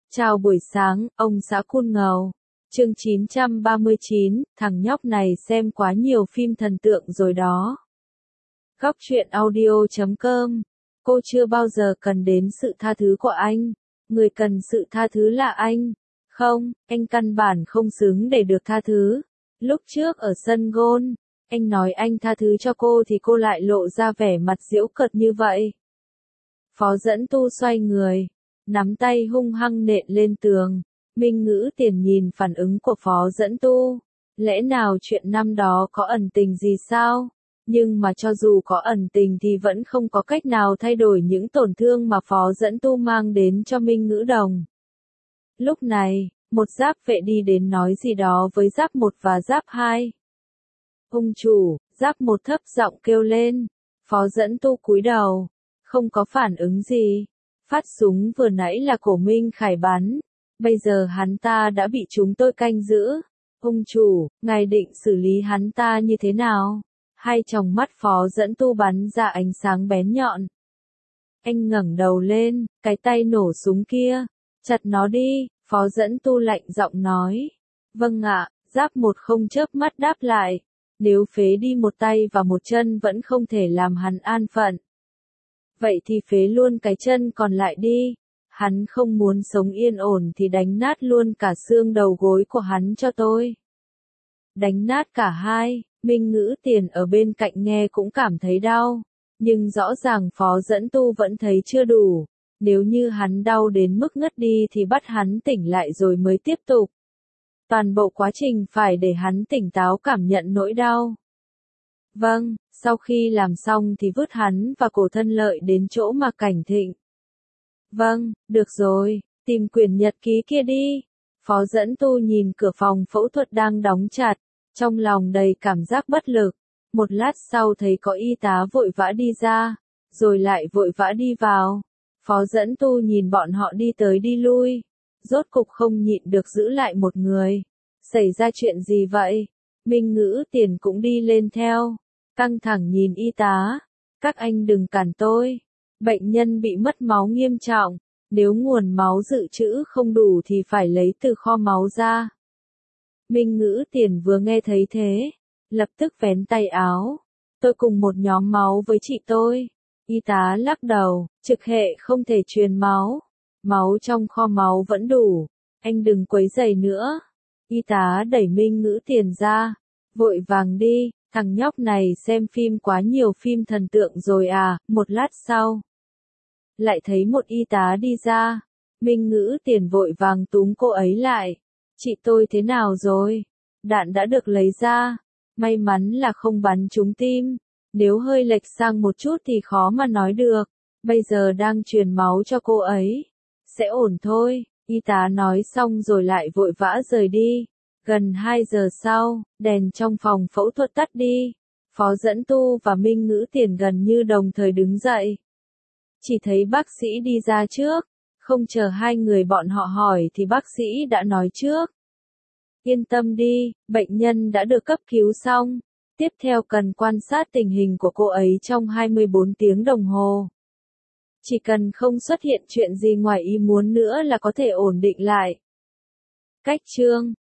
Chào buổi sáng, ông xã Kun Ngầu. Chương 939, thằng nhóc này xem quá nhiều phim thần tượng rồi đó. Góc truyện audio.com. Cô chưa bao giờ cần đến sự tha thứ của anh. Người cần sự tha thứ là anh. Không, anh căn bản không xứng để được tha thứ. Lúc trước ở sân golf, anh nói anh tha thứ cho cô thì cô lại lộ ra vẻ mặt giễu cợt như vậy. Phó Dẫn Tu xoay người, nắm tay hung hăng nện lên tường. Minh Ngữ Tiền nhìn phản ứng của Phó Dẫn Tu. Lẽ nào chuyện năm đó có ẩn tình gì sao? Nhưng mà cho dù có ẩn tình thì vẫn không có cách nào thay đổi những tổn thương mà Phó Dẫn Tu mang đến cho Minh Ngữ Đồng. Lúc này, một giáp vệ đi đến nói gì đó với giáp 1 và giáp 2. Ông chủ, giáp 1 thấp giọng kêu lên. Phó Dẫn Tu cúi đầu, không có phản ứng gì. Phát súng vừa nãy là của Minh Khải bắn, bây giờ hắn ta đã bị chúng tôi canh giữ. Ông chủ, ngài định xử lý hắn ta như thế nào? Hai tròng mắt Phó Dẫn Tu bắn ra ánh sáng bén nhọn. Anh ngẩng đầu lên, cái tay nổ súng kia, chặt nó đi, Phó Dẫn Tu lạnh giọng nói. Vâng ạ, giáp 1 không chớp mắt đáp lại. Nếu phế đi một tay và một chân vẫn không thể làm hắn an phận, vậy thì phế luôn cái chân còn lại đi. Hắn không muốn sống yên ổn thì đánh nát luôn cả xương đầu gối của hắn cho tôi. Đánh nát cả hai. Minh Ngữ Tiền ở bên cạnh nghe cũng cảm thấy đau. Nhưng rõ ràng Phó Dẫn Tu vẫn thấy chưa đủ. Nếu như hắn đau đến mức ngất đi thì bắt hắn tỉnh lại rồi mới tiếp tục. Toàn bộ quá trình phải để hắn tỉnh táo cảm nhận nỗi đau. Vâng, sau khi làm xong thì vứt hắn và Cổ Thân Lợi đến chỗ mà Cảnh Thịnh. Vâng, được rồi, tìm quyển nhật ký kia đi. Phó Dẫn Tu nhìn cửa phòng phẫu thuật đang đóng chặt, trong lòng đầy cảm giác bất lực. Một lát sau thấy có y tá vội vã đi ra, rồi lại vội vã đi vào. Phó Dẫn Tu nhìn bọn họ đi tới đi lui, rốt cục không nhịn được giữ lại một người. Xảy ra chuyện gì vậy? Minh Ngữ Tiền cũng đi lên theo, căng thẳng nhìn y tá. Các anh đừng cản tôi. Bệnh nhân bị mất máu nghiêm trọng, nếu nguồn máu dự trữ không đủ thì phải lấy từ kho máu ra. Minh Ngữ Tiền vừa nghe thấy thế, lập tức vén tay áo. Tôi cùng một nhóm máu với chị tôi. Y tá lắc đầu, trực hệ không thể truyền máu. Máu trong kho máu vẫn đủ, anh đừng quấy rầy nữa. Y tá đẩy Minh Ngữ Tiền ra, vội vàng đi, thằng nhóc này xem phim quá nhiều phim thần tượng rồi à. Một lát sau, lại thấy một y tá đi ra. Minh Ngữ Tiền vội vàng túm cô ấy lại. Chị tôi thế nào rồi? Đạn đã được lấy ra, may mắn là không bắn trúng tim. Nếu hơi lệch sang một chút thì khó mà nói được. Bây giờ đang truyền máu cho cô ấy. Sẽ ổn thôi, y tá nói xong rồi lại vội vã rời đi. Gần 2 giờ sau, đèn trong phòng phẫu thuật tắt đi. Phó Dẫn Tu và Minh Ngữ Tiền gần như đồng thời đứng dậy. Chỉ thấy bác sĩ đi ra trước, không chờ hai người bọn họ hỏi thì bác sĩ đã nói trước. Yên tâm đi, bệnh nhân đã được cấp cứu xong. Tiếp theo cần quan sát tình hình của cô ấy trong 24 tiếng đồng hồ. Chỉ cần không xuất hiện chuyện gì ngoài ý muốn nữa là có thể ổn định lại. Cách chương